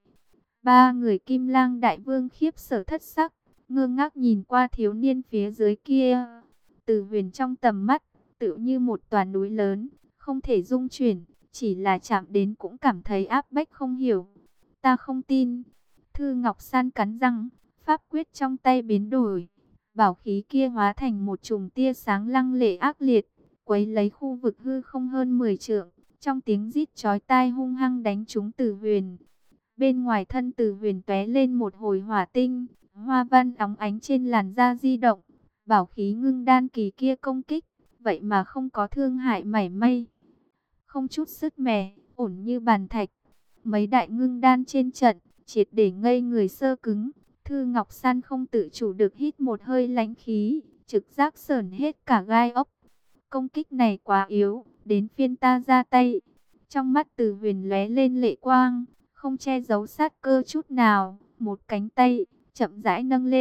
Speaker 1: Ba người Kim Lang Đại Vương khiếp sợ thất sắc, ngơ ngác nhìn qua thiếu niên phía dưới kia. Từ Huyền trong tầm mắt, tựa như một tòa núi lớn, không thể dung chuyển, chỉ là chạm đến cũng cảm thấy áp bách không hiểu. Ta không tin. Thư Ngọc San cắn răng, pháp quyết trong tay biến đổi. Bảo khí kia hóa thành một chùm tia sáng lăng lệ ác liệt, quấy lấy khu vực hư không hơn mười trượng. Trong tiếng rít chói tai hung hăng đánh trúng Từ Huyền. Bên ngoài thân Từ Huyền tóe lên một hồi hỏa tinh, hoa văn óng ánh trên làn da di động. Bảo khí ngưng đan kỳ kia công kích, vậy mà không có thương hại mảy may. Không chút sứt mẻ, ổn như bàn thạch. Mấy đại ngưng đan trên trận, triệt để ngây người sơ cứng. Thư Ngọc San không tự chủ được hít một hơi lãnh khí, trực giác sởn hết cả gai ốc. Công kích này quá yếu, đến phiên ta ra tay. Trong mắt Từ Huyền lóe lên lệ quang, không che giấu sát cơ chút nào. Một cánh tay, chậm rãi nâng lên,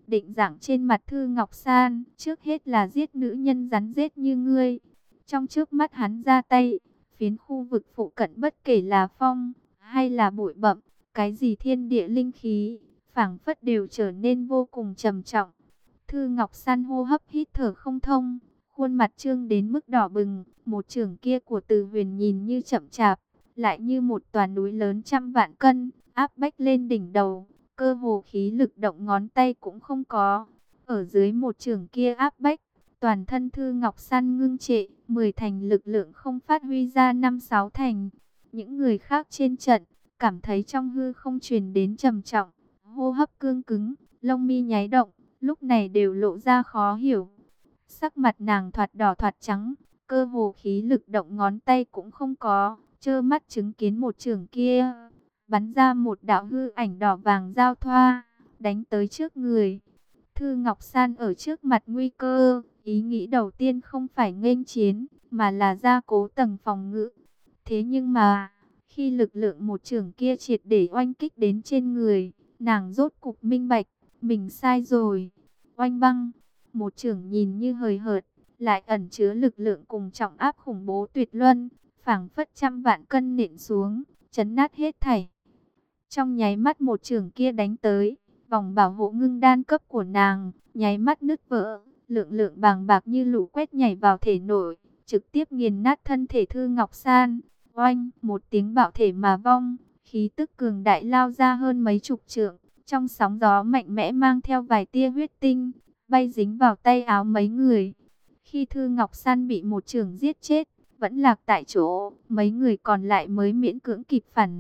Speaker 1: định giảng trên mặt Thư Ngọc San, trước hết là giết nữ nhân rắn rết như ngươi. Trong trước mắt hắn ra tay, phiến khu vực phụ cận bất kể là phong hay là bụi bặm, cái gì thiên địa linh khí, phảng phất đều trở nên vô cùng trầm trọng. Thư Ngọc San hô hấp hít thở không thông, khuôn mặt trương đến mức đỏ bừng, một chưởng kia của Từ Huyền nhìn như chậm chạp, lại như một tòa núi lớn trăm vạn cân, áp bách lên đỉnh đầu, cơ hồ khí lực động ngón tay cũng không có. Ở dưới một chưởng kia áp bách, toàn thân Thư Ngọc San ngưng trệ, mười thành lực lượng không phát huy ra năm sáu thành. Những người khác trên trận, cảm thấy trong hư không truyền đến trầm trọng, hô hấp cương cứng, lông mi nháy động, lúc này đều lộ ra khó hiểu. Sắc mặt nàng thoạt đỏ thoạt trắng, cơ hồ khí lực động ngón tay cũng không có, trơ mắt chứng kiến một chưởng kia bắn ra một đạo hư ảnh đỏ vàng giao thoa, đánh tới trước người. Thư Ngọc San ở trước mặt nguy cơ, ý nghĩ đầu tiên không phải nghênh chiến, mà là gia cố tầng phòng ngự. Thế nhưng mà, khi lực lượng một chưởng kia triệt để oanh kích đến trên người, nàng rốt cục minh bạch, mình sai rồi. Oanh băng, một chưởng nhìn như hời hợt, lại ẩn chứa lực lượng cùng trọng áp khủng bố tuyệt luân, phảng phất trăm vạn cân nện xuống, chấn nát hết thảy. Trong nháy mắt một chưởng kia đánh tới, vòng bảo hộ ngưng đan cấp của nàng, nháy mắt nứt vỡ, lượng lượng bàng bạc như lũ quét nhảy vào thể nội, trực tiếp nghiền nát thân thể Thư Ngọc San. Oanh, một tiếng bạo thể mà vong, khí tức cường đại lao ra hơn mấy chục trượng, trong sóng gió mạnh mẽ mang theo vài tia huyết tinh, bay dính vào tay áo mấy người. Khi Thư Ngọc San bị một chưởng giết chết, vẫn lạc tại chỗ, mấy người còn lại mới miễn cưỡng kịp phản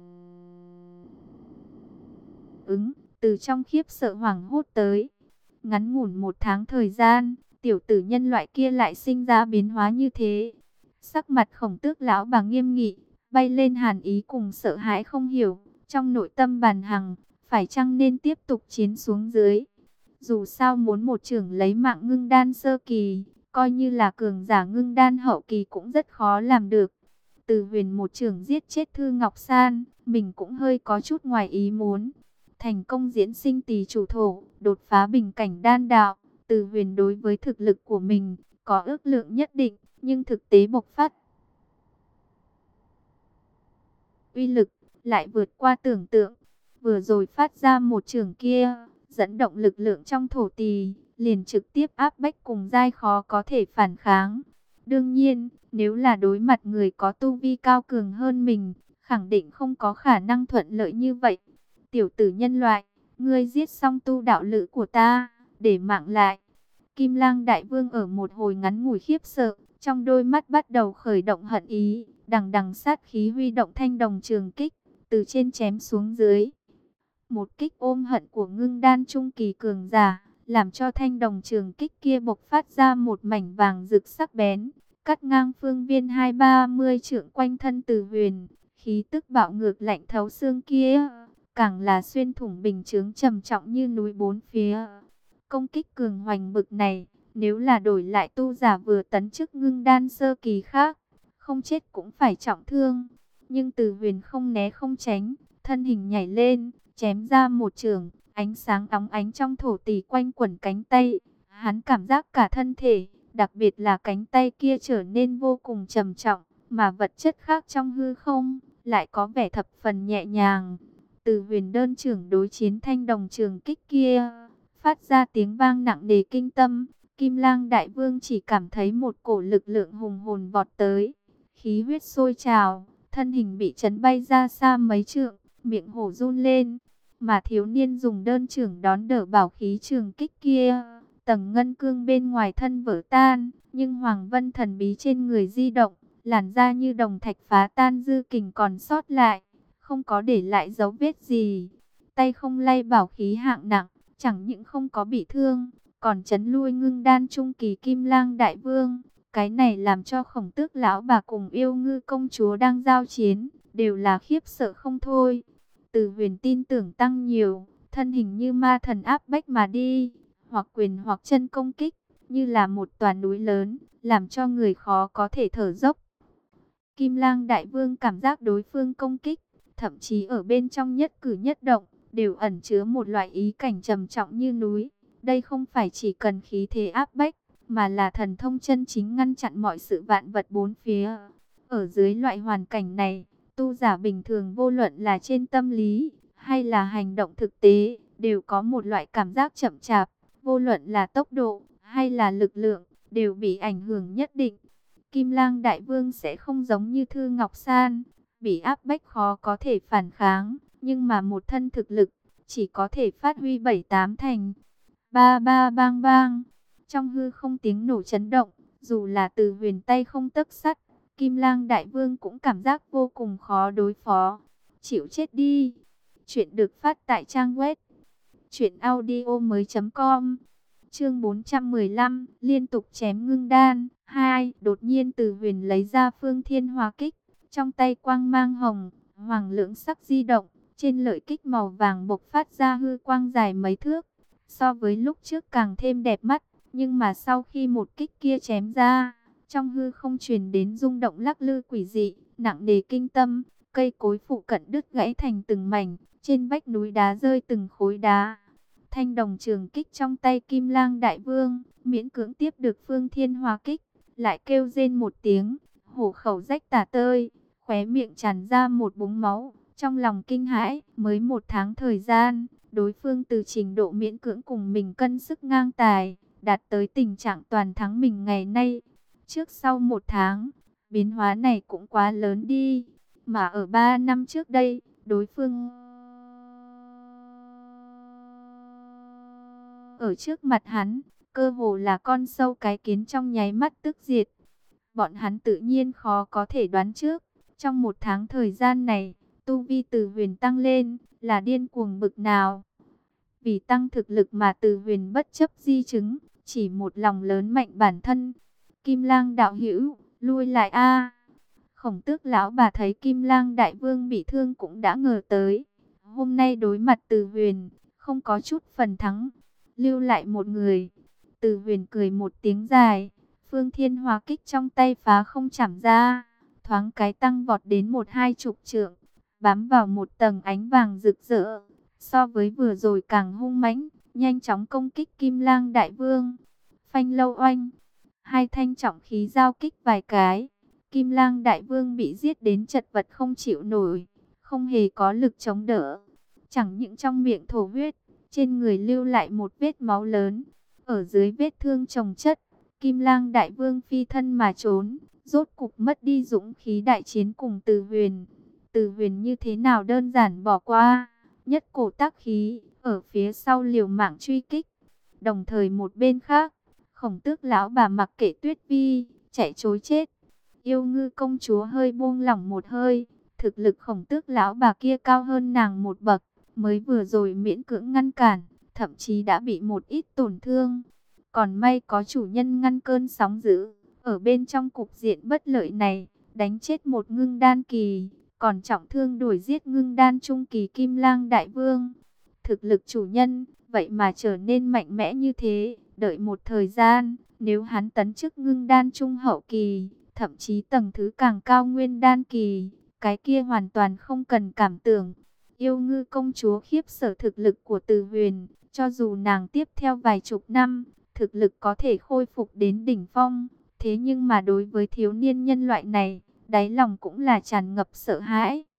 Speaker 1: ứng, từ trong khiếp sợ hoảng hốt tới. Ngắn ngủn một tháng thời gian, tiểu tử nhân loại kia lại sinh ra biến hóa như thế. Sắc mặt Khổng Tước lão bà nghiêm nghị, bay lên hàn ý cùng sợ hãi không hiểu, trong nội tâm bàn hằng, phải chăng nên tiếp tục chiến xuống dưới. Dù sao muốn một chưởng lấy mạng ngưng đan sơ kỳ, coi như là cường giả ngưng đan hậu kỳ cũng rất khó làm được. Từ Huyền một chưởng giết chết Thư Ngọc San, mình cũng hơi có chút ngoài ý muốn. Thành công diễn sinh tỳ chủ thổ, đột phá bình cảnh đan đạo. Từ Huyền đối với thực lực của mình có ước lượng nhất định, nhưng thực tế bộc phát uy lực lại vượt qua tưởng tượng. Vừa rồi phát ra một chưởng kia, dẫn động lực lượng trong thổ tỳ, liền trực tiếp áp bách cùng giai khó có thể phản kháng. Đương nhiên, nếu là đối mặt người có tu vi cao cường hơn mình, khẳng định không có khả năng thuận lợi như vậy. Tiểu tử nhân loại, ngươi giết xong tu đạo lữ của ta, để mạng lại. Kim Lang Đại Vương ở một hồi ngắn ngủi khiếp sợ, trong đôi mắt bắt đầu khởi động hận ý, đằng đằng sát khí huy động thanh đồng trường kích, từ trên chém xuống dưới. Một kích ôm hận của ngưng đan trung kỳ cường giả, làm cho thanh đồng trường kích kia bộc phát ra một mảnh vàng rực sắc bén, cắt ngang phương viên hai ba mươi trượng quanh thân Từ Huyền, khí tức bạo ngược lạnh thấu xương kia, càng là xuyên thủng bình chướng trầm trọng như núi bốn phía. Công kích cường hoành bực này, nếu là đổi lại tu giả vừa tấn chức ngưng đan sơ kỳ khác, không chết cũng phải trọng thương. Nhưng Từ Huyền không né không tránh, thân hình nhảy lên, chém ra một chưởng, ánh sáng óng ánh trong thổ tỳ quanh quẩn cánh tay. Hắn cảm giác cả thân thể, đặc biệt là cánh tay kia trở nên vô cùng trầm trọng, mà vật chất khác trong hư không lại có vẻ thập phần nhẹ nhàng. Từ Huyền đơn chưởng đối chiến thanh đồng trường kích kia, phát ra tiếng vang nặng nề kinh tâm. Kim Lang Đại Vương chỉ cảm thấy một cổ lực lượng hùng hồn vọt tới, khí huyết sôi trào, thân hình bị chấn bay ra xa mấy trượng, miệng hổ run lên. Mà thiếu niên dùng đơn chưởng đón đỡ bảo khí trường kích kia, tầng ngân cương bên ngoài thân vỡ tan, nhưng hoàng vân thần bí trên người di động, làn da như đồng thạch phá tan, dư kình còn sót lại, không có để lại dấu vết gì. Tay không lay bảo khí hạng nặng, chẳng những không có bị thương, còn chấn lui ngưng đan trung kỳ Kim Lang Đại Vương. Cái này làm cho Khổng Tước lão bà cùng Yêu Ngư công chúa đang giao chiến, đều là khiếp sợ không thôi. Từ Huyền tin tưởng tăng nhiều, thân hình như ma thần áp bách mà đi, hoặc quyền hoặc chân công kích, như là một tòa núi lớn, làm cho người khó có thể thở dốc. Kim Lang Đại Vương cảm giác đối phương công kích, thậm chí ở bên trong nhất cử nhất động, đều ẩn chứa một loại ý cảnh trầm trọng như núi. Đây không phải chỉ cần khí thế áp bách, mà là thần thông chân chính ngăn chặn mọi sự vạn vật bốn phía. Ở dưới loại hoàn cảnh này, tu giả bình thường vô luận là trên tâm lý hay là hành động thực tế, đều có một loại cảm giác chậm chạp, vô luận là tốc độ hay là lực lượng, đều bị ảnh hưởng nhất định. Kim Lang Đại Vương sẽ không giống như Thư Ngọc San, bị áp bách khó có thể phản kháng, nhưng mà một thân thực lực chỉ có thể phát huy bảy tám thành. Ba ba bang bang, trong hư không tiếng nổ chấn động, dù là Từ Huyền tay không tấc sắt, Kim Lang Đại Vương cũng cảm giác vô cùng khó đối phó. Chịu chết đi. Chuyện được phát tại trang web truyện audio mới chấm com. Chương bốn trăm mười lăm, liên tục chém ngưng đan. Hai, đột nhiên Từ Huyền lấy ra Phương Thiên Hỏa Kích, trong tay quang mang hồng, hoàng lưỡng sắc di động, trên lợi kích màu vàng bộc phát ra hư quang dài mấy thước, so với lúc trước càng thêm đẹp mắt. Nhưng mà sau khi một kích kia chém ra, trong hư không truyền đến rung động lắc lư quỷ dị, nặng nề kinh tâm, cây cối phụ cận đứt gãy thành từng mảnh, trên vách núi đá rơi từng khối đá. Thanh đồng trường kích trong tay Kim Lang Đại Vương, miễn cưỡng tiếp được Phương Thiên Hỏa Kích, lại kêu rên một tiếng, hổ khẩu rách tả tơi, khóe miệng tràn ra một búng máu, trong lòng kinh hãi. Mới một tháng thời gian, đối phương từ trình độ miễn cưỡng cùng mình cân sức ngang tài, đạt tới tình trạng toàn thắng mình ngày nay. Trước sau một tháng, biến hóa này cũng quá lớn đi, mà ở ba năm trước đây, đối phương ở trước mặt hắn, cơ hồ là con sâu cái kiến trong nháy mắt tức diệt. Bọn hắn tự nhiên khó có thể đoán trước, trong một tháng thời gian này, tu vi Từ Huyền tăng lên, là điên cuồng bực nào. Vì tăng thực lực mà Từ Huyền bất chấp di chứng, chỉ một lòng lớn mạnh bản thân. Kim Lang đạo hữu, lui lại a. Khổng Tước lão bà thấy Kim Lang Đại Vương bị thương cũng đã ngờ tới. Hôm nay đối mặt Từ Huyền, không có chút phần thắng. Lưu lại một người. Từ Huyền cười một tiếng dài. Phương Thiên Hỏa Kích trong tay phá không chảm ra. Thoáng cái tăng vọt đến một hai chục trượng. Bám vào một tầng ánh vàng rực rỡ. So với vừa rồi càng hung mãnh, nhanh chóng công kích Kim Lang Đại Vương. Phanh lâu oanh. Hai thanh trọng khí giao kích vài cái. Kim Lang Đại Vương bị giết đến chật vật không chịu nổi, không hề có lực chống đỡ. Chẳng những trong miệng thổ huyết, trên người lưu lại một vết máu lớn. Ở dưới vết thương chồng chất, Kim Lang Đại Vương phi thân mà trốn, rốt cục mất đi dũng khí đại chiến cùng Từ Huyền. Từ Huyền như thế nào đơn giản bỏ qua, nhất cổ tác khí, ở phía sau liều mạng truy kích. Đồng thời một bên khác, Khổng Tước lão bà mặc kệ Tuyết Vi, chạy trối chết. Yêu Ngư công chúa hơi buông lỏng một hơi, thực lực Khổng Tước lão bà kia cao hơn nàng một bậc, mới vừa rồi miễn cưỡng ngăn cản, thậm chí đã bị một ít tổn thương. Còn may có chủ nhân ngăn cơn sóng dữ, ở bên trong cục diện bất lợi này, đánh chết một ngưng đan kỳ, còn trọng thương đuổi giết ngưng đan trung kỳ Kim Lang Đại Vương. Thực lực chủ nhân, vậy mà trở nên mạnh mẽ như thế, đợi một thời gian, nếu hắn tấn chức ngưng đan trung hậu kỳ, thậm chí tầng thứ càng cao nguyên đan kỳ, cái kia hoàn toàn không cần cảm tưởng. Yêu Ngư công chúa khiếp sợ thực lực của Từ Huyền, cho dù nàng tiếp theo vài chục năm, thực lực có thể khôi phục đến đỉnh phong, thế nhưng mà đối với thiếu niên nhân loại này, đáy lòng cũng là tràn ngập sợ hãi.